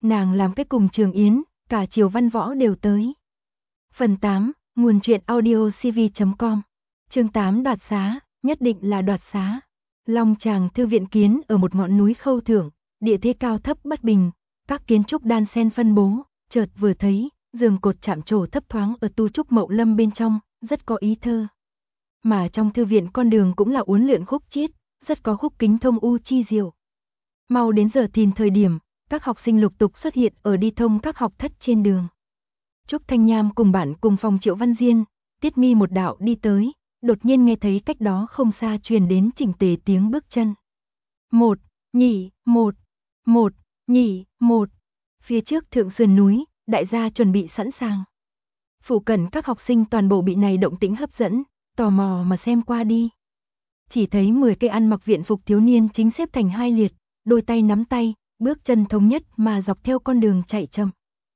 Nàng làm cái cùng Trường Yến, cả Triều Văn Võ đều tới. Phần 8, nguồn truyện audio cv.com. Chương 8 đoạt xá, nhất định là đoạt xá. Long Tràng thư viện kiến ở một ngọn núi khâu thưởng, địa thế cao thấp bất bình, các kiến trúc đan xen phân bố, chợt vừa thấy, giường cột chạm trổ thấp thoáng ở tu trúc mậu lâm bên trong, rất có ý thơ. Mà trong thư viện con đường cũng là uốn lượn khúc chiết, rất có khúc kính thông u chi diệu. Mau đến giờ thìn thời điểm, các học sinh lục tục xuất hiện ở đi thông các học thất trên đường. Trúc Thanh Nham cùng bạn cùng phòng Triệu Văn Diên, Tiết Mi một đạo đi tới, đột nhiên nghe thấy cách đó không xa truyền đến chỉnh tề tiếng bước chân. 1, nhị, 1, 1, nhị, 1. Phía trước thượng sườn núi, đại gia chuẩn bị sẵn sàng. Phụ cận các học sinh toàn bộ bị này động tĩnh hấp dẫn, tò mò mà xem qua đi. Chỉ thấy 10 cây ăn mặc viện phục thiếu niên chính xếp thành hai liệt, đôi tay nắm tay, bước chân thống nhất mà dọc theo con đường chạy chậm.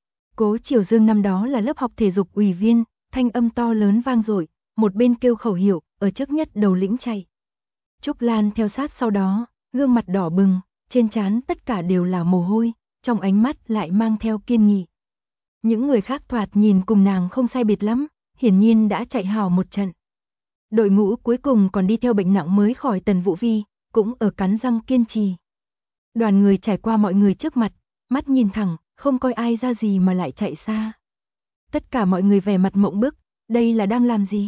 Cố Triều Dương năm đó là lớp học thể dục ủy viên, thanh âm to lớn vang dội, một bên kêu khẩu hiệu, ở trước nhất đầu lĩnh chạy. Trúc Lan theo sát sau đó, gương mặt đỏ bừng, trên trán tất cả đều là mồ hôi, trong ánh mắt lại mang theo kiên nghị. Những người khác thoạt nhìn cùng nàng không sai biệt lắm, hiển nhiên đã chạy hào một trận. Đội ngũ cuối cùng còn đi theo bệnh nặng mới khỏi Tần Vũ Vi, cũng ở cắn răng kiên trì. Đoàn người trải qua mọi người trước mặt, mắt nhìn thẳng, không coi ai ra gì mà lại chạy xa. Tất cả mọi người vẻ mặt mộng bức, đây là đang làm gì?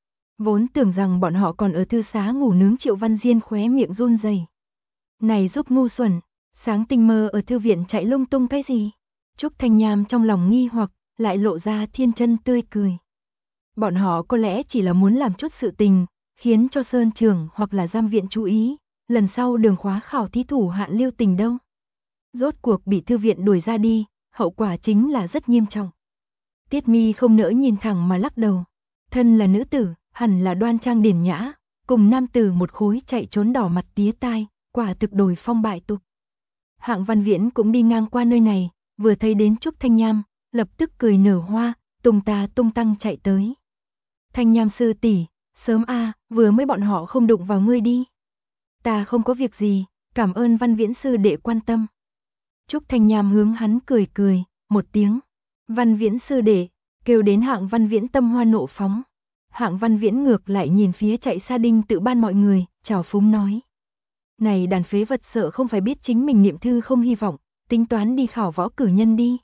Vốn tưởng rằng bọn họ còn ở thư xá ngủ nướng, Triệu Văn Diên khóe miệng run rẩy. Này giúp ngu xuẩn, sáng tinh mơ ở thư viện chạy lung tung cái gì? Trúc Thanh Nham trong lòng nghi hoặc, lại lộ ra thiên chân tươi cười. Bọn họ có lẽ chỉ là muốn làm chút sự tình, khiến cho Sơn Trường hoặc là giam viện chú ý, lần sau đường khóa khảo thí thủ hạn lưu tình đâu. Rốt cuộc bị thư viện đuổi ra đi, hậu quả chính là rất nghiêm trọng. Tiết Mi không nỡ nhìn thẳng mà lắc đầu. Thân là nữ tử, hẳn là đoan trang điển nhã, cùng nam tử một khối chạy trốn đỏ mặt tía tai, quả thực đổi phong bại tục. Hạng Văn Viễn cũng đi ngang qua nơi này, vừa thấy đến Trúc Thanh Nham, lập tức cười nở hoa, tung ta tung tăng chạy tới. Thanh Nham sư tỷ, sớm a, vừa mới bọn họ không đụng vào ngươi đi. Ta không có việc gì, cảm ơn Văn Viễn sư đệ quan tâm. Trúc Thanh Nham hướng hắn cười cười, một tiếng. Văn Viễn sư đệ, kêu đến Hạng Văn Viễn tâm hoa nộ phóng. Hạng Văn Viễn ngược lại nhìn phía chạy xa Đinh Tự Ban mọi người, chào phúng nói. Này đàn phế vật sợ không phải biết chính mình niệm thư không hy vọng, tính toán đi khảo võ cử nhân đi.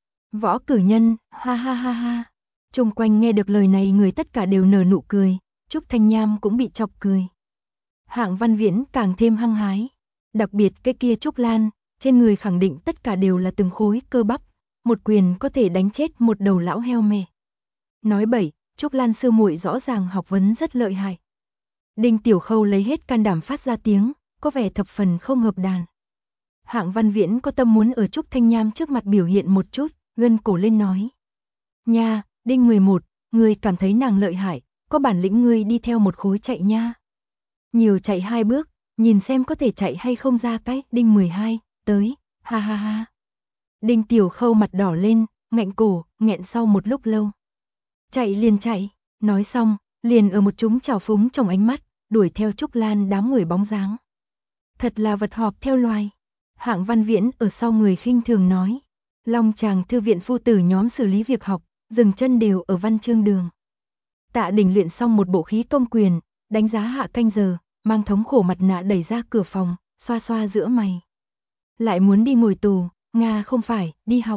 Võ cử nhân, ha ha ha ha. Chung quanh nghe được lời này người tất cả đều nở nụ cười, Trúc Thanh Nham cũng bị chọc cười. Hạng Văn Viễn càng thêm hăng hái, đặc biệt cái kia Trúc Lan, trên người khẳng định tất cả đều là từng khối cơ bắp, một quyền có thể đánh chết một đầu lão heo mè. Nói bậy, Trúc Lan sư muội rõ ràng học vấn rất lợi hại. Đinh Tiểu Khâu lấy hết can đảm phát ra tiếng, có vẻ thập phần không hợp đàn. Hạng Văn Viễn có tâm muốn ở Trúc Thanh Nham trước mặt biểu hiện một chút, gân cổ lên nói. Nha, Đinh 11, ngươi cảm thấy nàng lợi hại, có bản lĩnh ngươi đi theo một khối chạy nha. Nhiều chạy 2 bước, nhìn xem có thể chạy hay không ra cái. Đinh 12, tới, ha ha ha. Đinh Tiểu Khâu mặt đỏ lên, ngạnh cổ, nghẹn sau một lúc lâu. Chạy liền chạy, nói xong, liền ở một chúng trào phúng trong ánh mắt, đuổi theo Trúc Lan đám người bóng dáng. Thật là vật họp theo loài. Hạng Văn Viễn ở sau người khinh thường nói. Long Tràng thư viện phu tử nhóm xử lý việc học, dừng chân đều ở văn chương đường. Tạ Đình luyện xong một bộ khí công quyền, đánh giá hạ canh giờ, mang thống khổ mặt nạ đẩy ra cửa phòng, xoa xoa giữa mày. Lại muốn đi ngồi tù, Nga không phải, đi học.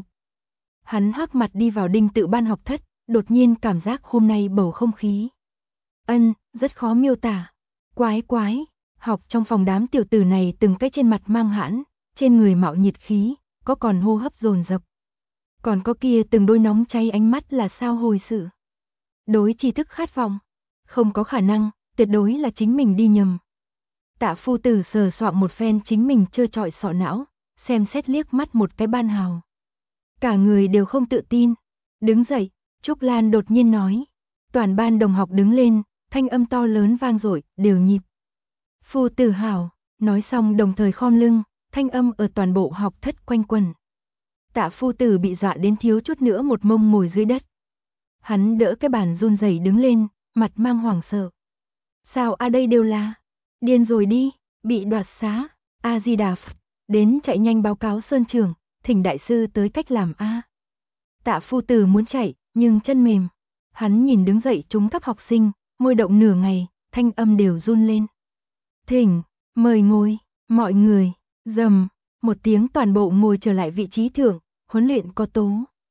Hắn hắc mặt đi vào Đinh Tự Ban học thất, đột nhiên cảm giác hôm nay bầu không khí. Rất khó miêu tả. Quái quái, học trong phòng đám tiểu tử này từng cái trên mặt mang hãn, trên người mạo nhiệt khí, có còn hô hấp dồn dập. Còn có kia từng đôi nóng cháy ánh mắt là sao hồi sự. Đối tri thức khát vọng, không có khả năng, tuyệt đối là chính mình đi nhầm. Tạ phu tử sờ soạng một phen chính mình trơ trọi sọ não, xem xét liếc mắt một cái Ban Hào. Cả người đều không tự tin. Đứng dậy, Trúc Lan đột nhiên nói. Toàn ban đồng học đứng lên, thanh âm to lớn vang dội, đều nhịp. Phu tử hảo, nói xong đồng thời khom lưng, thanh âm ở toàn bộ học thất quanh quẩn. Tạ phu tử bị dọa đến thiếu chút nữa một mông ngồi dưới đất. Hắn đỡ cái bàn run rẩy đứng lên, mặt mang hoảng sợ. Sao a đây đều là điên rồi đi, bị đoạt xá, A Di Đà Phật, đến chạy nhanh báo cáo Sơn Trường, thỉnh đại sư tới cách làm a. Tạ phu tử muốn chạy, nhưng chân mềm. Hắn nhìn đứng dậy chúng các học sinh, môi động nửa ngày, thanh âm đều run lên. Thỉnh, mời ngồi, mọi người, rầm, một tiếng toàn bộ ngồi trở lại vị trí thượng, huấn luyện có tố.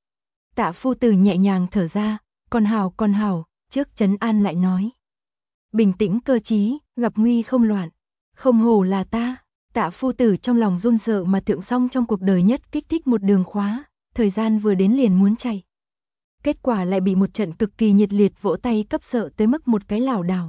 Tạ phu tử nhẹ nhàng thở ra, còn hảo, trước trấn an lại nói. Bình tĩnh cơ trí, gặp nguy không loạn, không hổ là ta. Tạ phu tử trong lòng run sợ mà thượng xong trong cuộc đời nhất kích thích một đường khóa, thời gian vừa đến liền muốn chạy. Kết quả lại bị một trận cực kỳ nhiệt liệt vỗ tay cấp sợ tới mức một cái lảo đảo.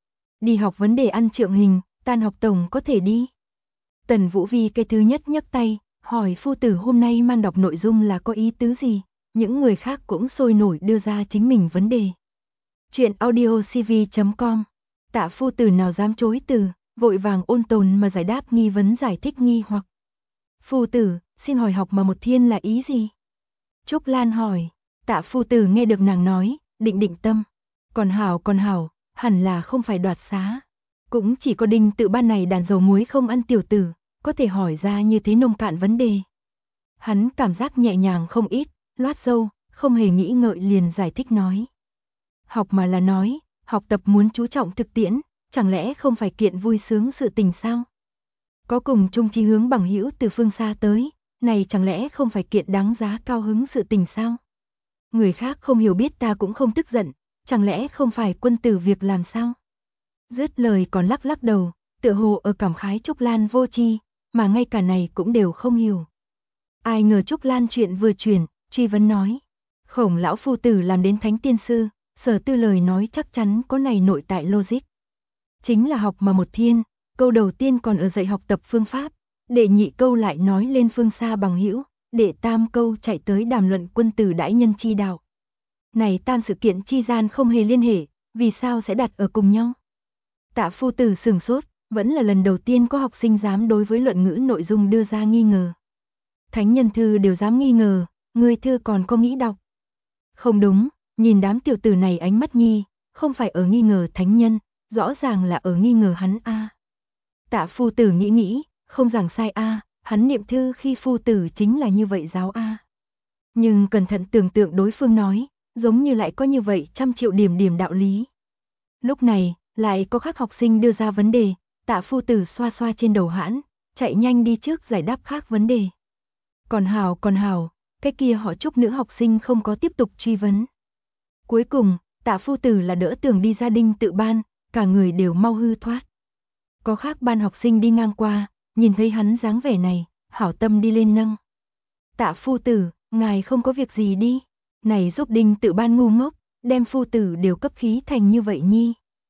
Đi học vấn đề ăn trượng hình, tan học tổng có thể đi. Tần Vũ Vi cái thứ nhất nhấc tay, hỏi phu tử hôm nay man đọc nội dung là có ý tứ gì, những người khác cũng sôi nổi đưa ra chính mình vấn đề. Chuyện audiocv.com, Tạ phu tử nào dám chối từ, vội vàng ôn tồn mà giải đáp nghi vấn giải thích nghi hoặc. Phu tử, xin hỏi học mà một thiên là ý gì? Trúc Lan hỏi, Tạ phu tử nghe được nàng nói, định tâm. Còn hảo, hẳn là không phải đoạt xá. Cũng chỉ có Đinh Tự Ban này đàn dầu muối không ăn tiểu tử, có thể hỏi ra như thế nông cạn vấn đề. Hắn cảm giác nhẹ nhàng không ít, loát râu, không hề nghĩ ngợi liền giải thích nói. Học mà là nói, học tập muốn chú trọng thực tiễn, chẳng lẽ không phải kiện vui sướng sự tình sao? Có cùng chung chí hướng bằng hữu từ phương xa tới, này chẳng lẽ không phải kiện đáng giá cao hứng sự tình sao? Người khác không hiểu biết ta cũng không tức giận, chẳng lẽ không phải quân tử việc làm sao? Dứt lời còn lắc đầu, tựa hồ ở cảm khái Trúc Lan vô tri, mà ngay cả này cũng đều không hiểu. Ai ngờ Trúc Lan chuyện vừa chuyển, truy vấn nói. Khổng lão phu tử làm đến thánh tiên sư, Sở Tư lời nói chắc chắn có này nội tại logic. Chính là học mà một thiên, câu đầu tiên còn ở dạy học tập phương pháp, đệ nhị câu lại nói lên phương xa bằng hữu, đệ tam câu chạy tới đàm luận quân tử đãi nhân chi đạo. Này tam sự kiện chi gian không hề liên hệ, vì sao sẽ đặt ở cùng nhau? Tạ phu tử sửng sốt, vẫn là lần đầu tiên có học sinh dám đối với luận ngữ nội dung đưa ra nghi ngờ. Thánh nhân thư đều dám nghi ngờ, người thư còn có nghĩ đọc. Không đúng, nhìn đám tiểu tử này ánh mắt nhi, không phải ở nghi ngờ thánh nhân, rõ ràng là ở nghi ngờ hắn a. Tạ phu tử nghĩ, không giảng sai a, hắn niệm thư khi phu tử chính là như vậy giáo a. Nhưng cẩn thận tưởng tượng đối phương nói, giống như lại có như vậy trăm triệu điểm đạo lý. Lúc này, lại có khác học sinh đưa ra vấn đề, Tạ phu tử xoa xoa trên đầu hãn, chạy nhanh đi trước giải đáp khác vấn đề. Còn hảo, cái kia họ Trúc nữ học sinh không có tiếp tục truy vấn. Cuối cùng, Tạ phu tử là đỡ tưởng đi gia đình tự ban, cả người đều mau hư thoát. Có khác ban học sinh đi ngang qua, nhìn thấy hắn dáng vẻ này, hảo tâm đi lên nâng. Tạ phu tử, ngài không có việc gì đi, này giúp Đinh Tự Ban ngu ngốc, đem phu tử đều cấp khí thành như vậy nhi.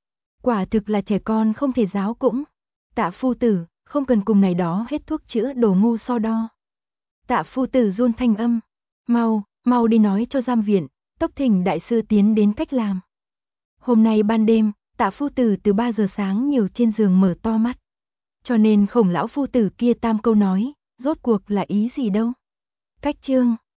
Quả thực là trẻ con không thể giáo cũng. Tạ phu tử, không cần cùng này đó hết thuốc chữa đồ ngu so đo. Tạ phu tử run thanh âm, mau đi nói cho giam viện, tốc thỉnh đại sư tiến đến cách làm. Hôm nay ban đêm, Tạ phu tử từ 3 giờ sáng nhiều trên giường mở to mắt. Cho nên Khổng lão phu tử kia tam câu nói, rốt cuộc là ý gì đâu. Cách chương